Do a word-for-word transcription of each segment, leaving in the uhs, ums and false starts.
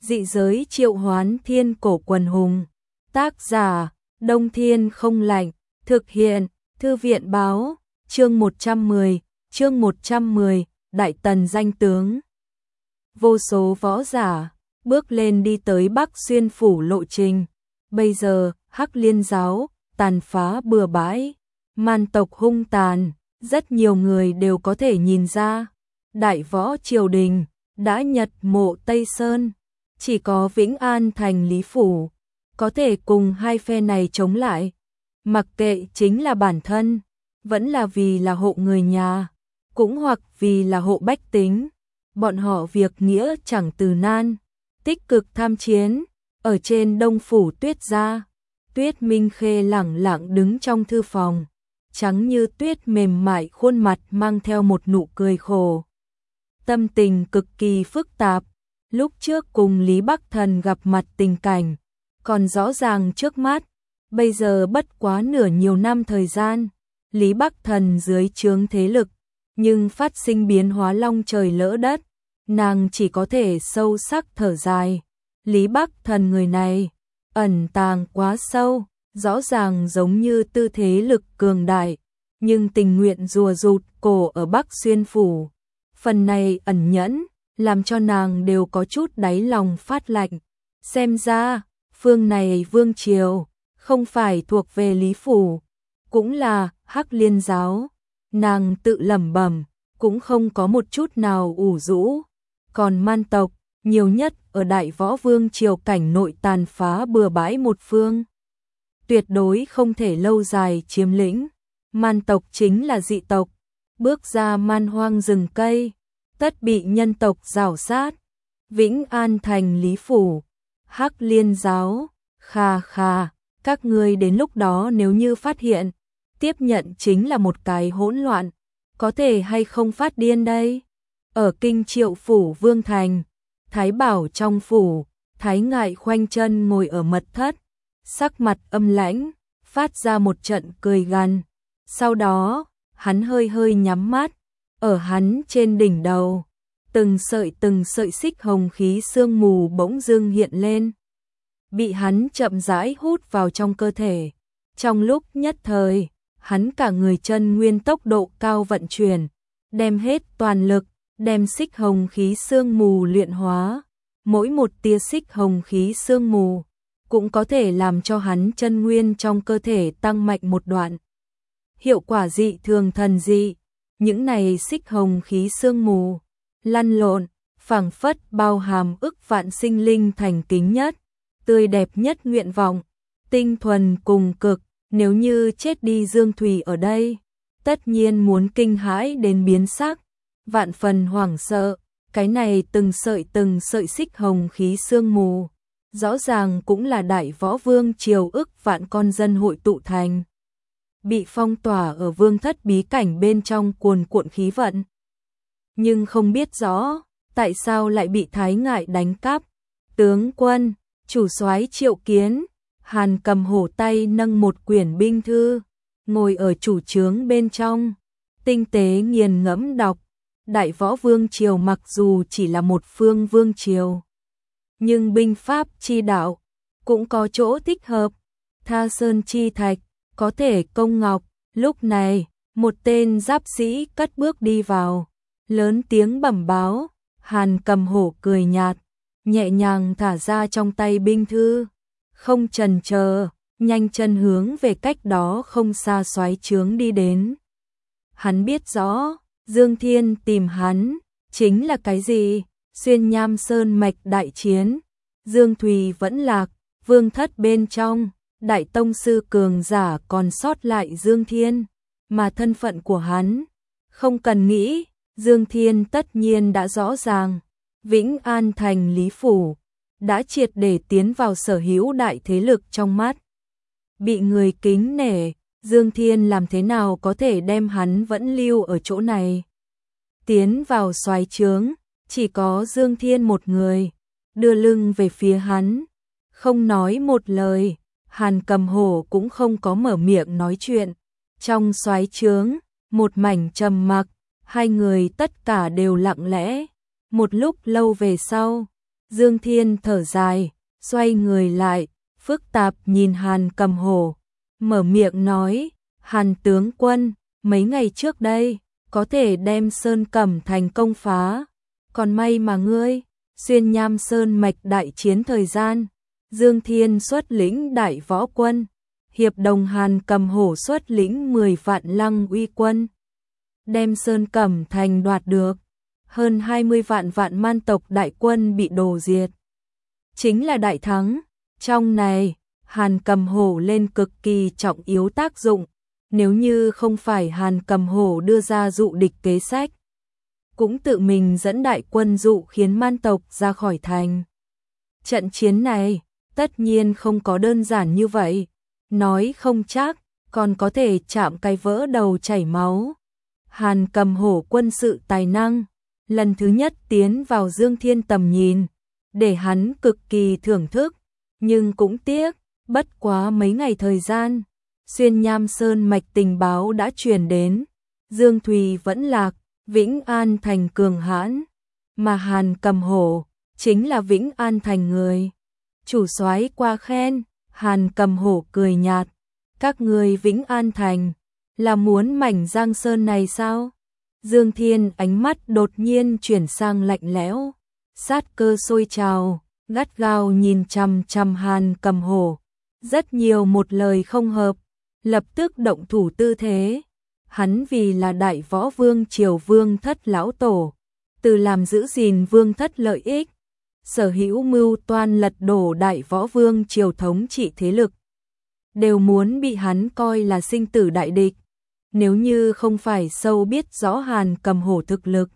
Dị giới triệu hoán thiên cổ quần hùng. Tác giả, Đông Thiên không lạnh. Thực hiện, Thư viện báo, chương một trăm mười, chương một trăm mười, Đại Tần danh tướng. Vô số võ giả, bước lên đi tới Bắc Xuyên phủ lộ trình. Bây giờ, Hắc Liên giáo, tàn phá bừa bãi, man tộc hung tàn, rất nhiều người đều có thể nhìn ra. Đại võ triều đình, đã nhật mộ Tây Sơn, chỉ có Vĩnh An thành Lý Phủ, có thể cùng hai phe này chống lại. Mặc kệ chính là bản thân, vẫn là vì là hộ người nhà, cũng hoặc vì là hộ bách tính. Bọn họ việc nghĩa chẳng từ nan, tích cực tham chiến. Ở trên Đông phủ Tuyết gia, Tuyết Minh Khê lẳng lặng đứng trong thư phòng, trắng như tuyết mềm mại, khuôn mặt mang theo một nụ cười khổ. Tâm tình cực kỳ phức tạp, lúc trước cùng Lý Bắc Thần gặp mặt tình cảnh còn rõ ràng trước mắt, bây giờ bất quá nửa nhiều năm thời gian, Lý Bắc Thần dưới trướng thế lực, nhưng phát sinh biến hóa long trời lỡ đất, nàng chỉ có thể sâu sắc thở dài. Lý Bắc Thần người này, ẩn tàng quá sâu, rõ ràng giống như tư thế lực cường đại, nhưng tình nguyện rùa rụt cổ ở Bắc Xuyên phủ. Phần này ẩn nhẫn, làm cho nàng đều có chút đáy lòng phát lạnh. Xem ra, phương này vương triều, không phải thuộc về Lý phủ, cũng là Hắc Liên giáo. Nàng tự lẩm bẩm, cũng không có một chút nào ủ rũ. Còn man tộc, nhiều nhất ở Đại Võ Vương triều cảnh nội tàn phá bừa bãi một phương, tuyệt đối không thể lâu dài chiếm lĩnh. Man tộc chính là dị tộc, bước ra man hoang rừng cây, tất bị nhân tộc rào sát. Vĩnh An thành Lý phủ, Hắc Liên giáo, kha kha, các ngươi đến lúc đó nếu như phát hiện, tiếp nhận chính là một cái hỗn loạn, có thể hay không phát điên đây. Ở Kinh Triệu phủ Vương thành, Thái Bảo trong phủ, Thái Ngại khoanh chân ngồi ở mật thất, sắc mặt âm lãnh, phát ra một trận cười gằn. Sau đó, hắn hơi hơi nhắm mắt, ở hắn trên đỉnh đầu, từng sợi từng sợi xích hồng khí sương mù bỗng dưng hiện lên, bị hắn chậm rãi hút vào trong cơ thể. Trong lúc nhất thời, hắn cả người chân nguyên tốc độ cao vận chuyển, đem hết toàn lực, đem xích hồng khí sương mù luyện hóa. Mỗi một tia xích hồng khí sương mù cũng có thể làm cho hắn chân nguyên trong cơ thể tăng mạnh một đoạn. Hiệu quả dị thường thần dị, những này xích hồng khí sương mù lăn lộn, phảng phất bao hàm ức vạn sinh linh thành kính nhất, tươi đẹp nhất nguyện vọng, tinh thuần cùng cực. Nếu như chết đi Dương Thùy ở đây, tất nhiên muốn kinh hãi đến biến sắc, vạn phần hoảng sợ. Cái này từng sợi từng sợi xích hồng khí sương mù, rõ ràng cũng là Đại Võ Vương triều ức vạn con dân hội tụ thành, bị phong tỏa ở vương thất bí cảnh bên trong cuồn cuộn khí vận. Nhưng không biết rõ, tại sao lại bị Thái Ngại đánh cắp. Tướng quân, chủ soái triệu kiến. Hàn Cầm Hổ tay nâng một quyển binh thư, ngồi ở chủ trướng bên trong, tinh tế nghiền ngẫm đọc. Đại Võ Vương triều mặc dù chỉ là một phương vương triều, nhưng binh pháp chi đạo cũng có chỗ thích hợp. Tha sơn chi thạch, có thể công ngọc. Lúc này, một tên giáp sĩ cất bước đi vào, lớn tiếng bẩm báo. Hàn Cầm Hổ cười nhạt, nhẹ nhàng thả ra trong tay binh thư, không chần chờ, nhanh chân hướng về cách đó không xa soái trướng đi đến. Hắn biết rõ, Dương Thiên tìm hắn, chính là cái gì? Xuyên Nham Sơn mạch đại chiến, Dương Thùy vẫn lạc, vương thất bên trong, đại tông sư cường giả còn sót lại Dương Thiên, mà thân phận của hắn, không cần nghĩ, Dương Thiên tất nhiên đã rõ ràng. Vĩnh An thành Lý phủ, đã triệt để tiến vào sở hữu đại thế lực trong mắt. Bị người kính nể, Dương Thiên làm thế nào có thể đem hắn vẫn lưu ở chỗ này. Tiến vào soái trướng, chỉ có Dương Thiên một người, đưa lưng về phía hắn, không nói một lời. Hàn Cầm Hổ cũng không có mở miệng nói chuyện. Trong soái trướng, một mảnh trầm mặc, hai người tất cả đều lặng lẽ. Một lúc lâu về sau, Dương Thiên thở dài, xoay người lại, phức tạp nhìn Hàn Cầm Hổ, mở miệng nói, Hàn tướng quân, mấy ngày trước đây, có thể đem Sơn Cẩm Thành công phá, còn may mà ngươi, xuyên Nham Sơn mạch đại chiến thời gian, Dương Thiên xuất lĩnh đại võ quân, hiệp đồng Hàn Cầm Hổ xuất lĩnh mười vạn Lăng Uy quân, đem Sơn Cẩm Thành đoạt được, hơn hai mươi vạn vạn man tộc đại quân bị đổ diệt. Chính là đại thắng, trong này, Hàn Cầm Hổ lên cực kỳ trọng yếu tác dụng, nếu như không phải Hàn Cầm Hổ đưa ra dụ địch kế sách, cũng tự mình dẫn đại quân dụ khiến man tộc ra khỏi thành. Trận chiến này, tất nhiên không có đơn giản như vậy, nói không chắc, còn có thể chạm cái vỡ đầu chảy máu. Hàn Cầm Hổ quân sự tài năng, lần thứ nhất tiến vào Dương Thiên tầm nhìn, để hắn cực kỳ thưởng thức, nhưng cũng tiếc, bất quá mấy ngày thời gian, xuyên Nham Sơn mạch tình báo đã truyền đến, Dương Thùy vẫn lạc, Vĩnh An Thành cường hãn, mà Hàn Cầm Hổ chính là Vĩnh An Thành người. Chủ soái qua khen, Hàn Cầm Hổ cười nhạt, các người Vĩnh An Thành là muốn mảnh Giang Sơn này sao? Dương Thiên ánh mắt đột nhiên chuyển sang lạnh lẽo, sát cơ sôi trào, gắt gao nhìn chằm chằm Hàn Cầm Hổ, rất nhiều một lời không hợp, lập tức động thủ tư thế. Hắn vì là đại võ vương triều vương thất lão tổ, từ làm giữ gìn vương thất lợi ích, sở hữu mưu toan lật đổ đại võ vương triều thống trị thế lực, đều muốn bị hắn coi là sinh tử đại địch. Nếu như không phải sâu biết rõ Hàn Cầm Hổ thực lực,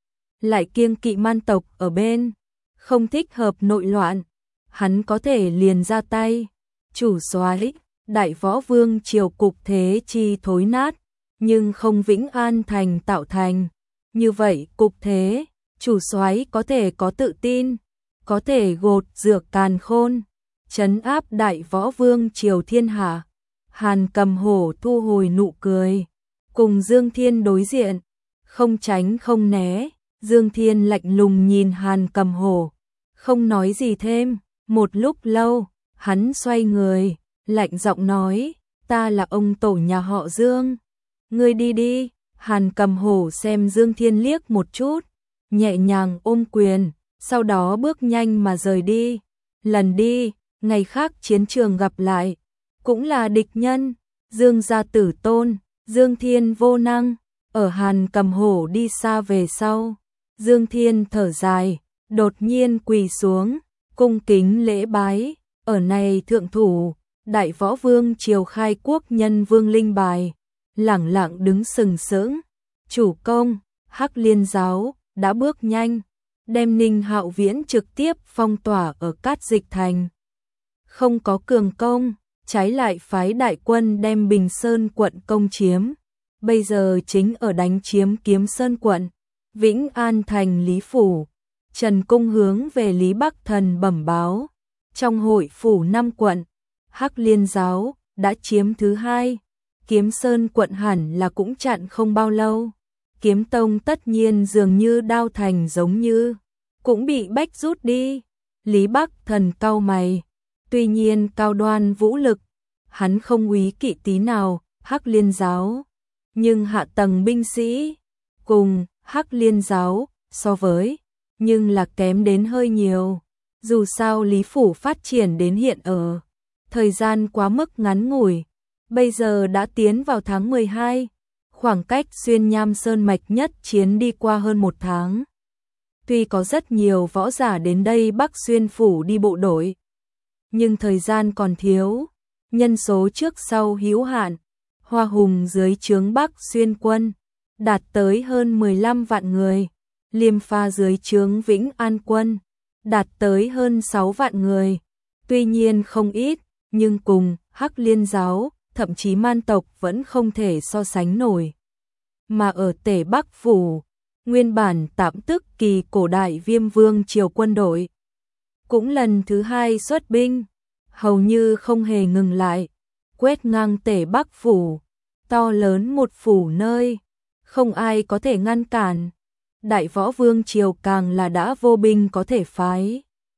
lại kiêng kỵ man tộc ở bên, không thích hợp nội loạn, hắn có thể liền ra tay. Chủ soái, đại võ vương triều cục thế chi thối nát, nhưng không Vĩnh An Thành tạo thành. Như vậy cục thế, chủ soái có thể có tự tin, có thể gột rửa càn khôn, trấn áp đại võ vương triều thiên hạ. Hàn Cầm Hổ thu hồi nụ cười, cùng Dương Thiên đối diện, không tránh không né. Dương Thiên lạnh lùng nhìn Hàn Cầm Hổ, không nói gì thêm. Một lúc lâu, hắn xoay người, lạnh giọng nói, ta là ông tổ nhà họ Dương, ngươi đi đi. Hàn Cầm Hổ xem Dương Thiên liếc một chút, nhẹ nhàng ôm quyền, sau đó bước nhanh mà rời đi. Lần đi, ngày khác chiến trường gặp lại, cũng là địch nhân. Dương gia tử tôn, Dương Thiên vô năng. Ở Hàn Cầm Hổ đi xa về sau, Dương Thiên thở dài, đột nhiên quỳ xuống, cung kính lễ bái. Ở này thượng thủ, đại võ vương triều khai quốc nhân vương linh bài, lẳng lặng đứng sừng sững. Chủ công, Hắc Liên giáo đã bước nhanh, đem Ninh Hạo Viễn trực tiếp phong tỏa ở Cát Dịch Thành. Không có cường công, trái lại phái đại quân đem Bình Sơn quận công chiếm. Bây giờ chính ở đánh chiếm Kiếm Sơn quận. Vĩnh An Thành Lý Phủ, Trần Cung hướng về Lý Bắc Thần bẩm báo. Trong hội phủ năm quận, Hắc Liên giáo đã chiếm thứ hai. Kiếm Sơn quận hẳn là cũng chặn không bao lâu. Kiếm Tông tất nhiên dường như Đao Thành giống như, cũng bị bách rút đi. Lý Bắc Thần cau mày, tuy nhiên cao đoan vũ lực, hắn không úy kỵ tí nào Hắc Liên giáo, nhưng hạ tầng binh sĩ cùng Hắc Liên giáo so với, nhưng là kém đến hơi nhiều. Dù sao Lý Phủ phát triển đến hiện ở, thời gian quá mức ngắn ngủi, bây giờ đã tiến vào tháng mười hai, khoảng cách xuyên Nham Sơn mạch nhất chiến đi qua hơn một tháng. Tuy có rất nhiều võ giả đến đây Bắc Xuyên Phủ đi bộ đội, nhưng thời gian còn thiếu, nhân số trước sau hữu hạn. Hoa Hùng dưới trướng Bắc Xuyên quân đạt tới hơn mười lăm vạn người, Liêm Pha dưới trướng Vĩnh An quân đạt tới hơn sáu vạn người. Tuy nhiên không ít, nhưng cùng Hắc Liên giáo, thậm chí man tộc vẫn không thể so sánh nổi. Mà ở Tể Bắc Phủ, nguyên bản tạm tức kỳ cổ đại Viêm Vương triều quân đội, cũng lần thứ hai xuất binh, hầu như không hề ngừng lại, quét ngang Tể Bắc Phủ, to lớn một phủ nơi, không ai có thể ngăn cản. Đại võ vương triều càng là đã vô binh có thể phái.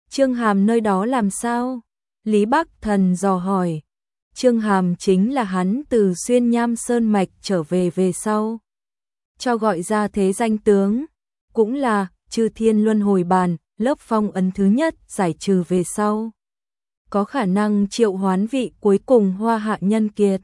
Trương Hàm nơi đó làm sao? Lý Bắc Thần dò hỏi. Trương Hàm chính là hắn từ xuyên Nham Sơn Mạch trở về về sau. Cho gọi ra thế danh tướng, cũng là Chư Thiên Luân Hồi Bàn, lớp phong ấn thứ nhất giải trừ về sau. Có khả năng triệu hoán vị cuối cùng Hoa Hạ Nhân Kiệt.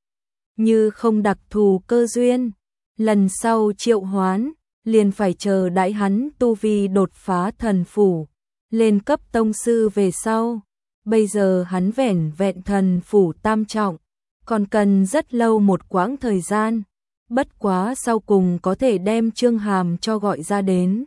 Như không đặc thù cơ duyên, lần sau triệu hoán, liền phải chờ đãi hắn tu vi đột phá thần phủ, lên cấp tông sư về sau. Bây giờ hắn vẻn vẹn thần phủ tam trọng, còn cần rất lâu một quãng thời gian. Bất quá sau cùng có thể đem Trương Hàm cho gọi ra đến.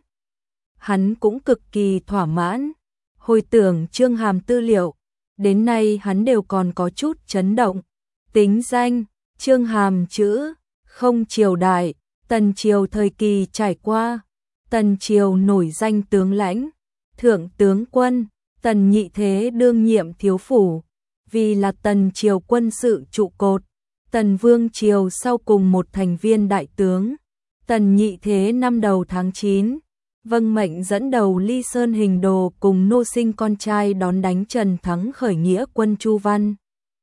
Hắn cũng cực kỳ thỏa mãn. Hồi tưởng Trương Hàm tư liệu, đến nay hắn đều còn có chút chấn động. Tính danh, Trương Hàm chữ, không triều đại, Tần triều thời kỳ trải qua. Tần triều nổi danh tướng lãnh, thượng tướng quân, Tần Nhị Thế đương nhiệm thiếu phủ, vì là Tần triều quân sự trụ cột. Tần Vương triều sau cùng một thành viên đại tướng. Tần Nhị Thế năm đầu tháng chín, vâng mệnh dẫn đầu Ly Sơn Hình Đồ cùng nô sinh con trai đón đánh Trần Thắng khởi nghĩa quân Chu Văn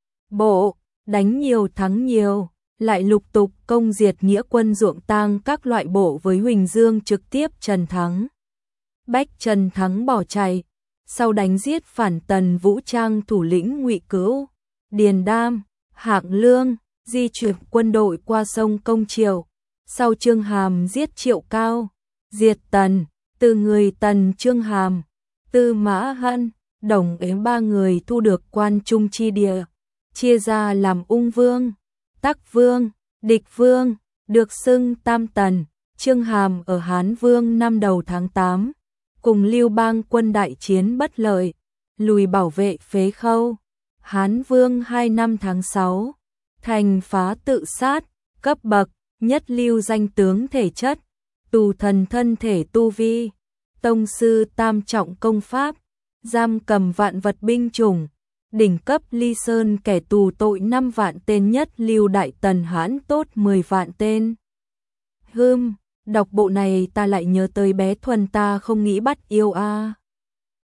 Bộ, đánh nhiều thắng nhiều, lại lục tục công diệt nghĩa quân ruộng tang các loại bộ với Huỳnh Dương trực tiếp Trần Thắng. Bách Trần Thắng bỏ chạy, sau đánh giết phản Tần vũ trang thủ lĩnh Ngụy Cữu, Điền Đam, Hạng Lương, di chuyển quân đội qua sông Công Triều. Sau Trương Hàm giết Triệu Cao, diệt Tần, từ người Tần Trương Hàm, Tư Mã Hân, Đồng Ếm ba người thu được quan trung chi địa, chia ra làm Ung Vương, Tắc Vương, Địch Vương, được xưng Tam Tần. Trương Hàm ở Hán Vương năm đầu tháng tám, cùng Lưu Bang quân đại chiến bất lợi, lùi bảo vệ Phế Khâu. Hán Vương hai năm tháng sáu, thành phá tự sát, cấp bậc, nhất lưu danh tướng thể chất, tù thần thân thể tu vi, tông sư tam trọng công pháp, giam cầm vạn vật binh chủng, đỉnh cấp Ly Sơn kẻ tù tội năm vạn tên, nhất lưu đại tần Hãn tốt mười vạn tên. Hưm, đọc bộ này ta lại nhớ tới bé Thuần ta không nghĩ bắt yêu a. À.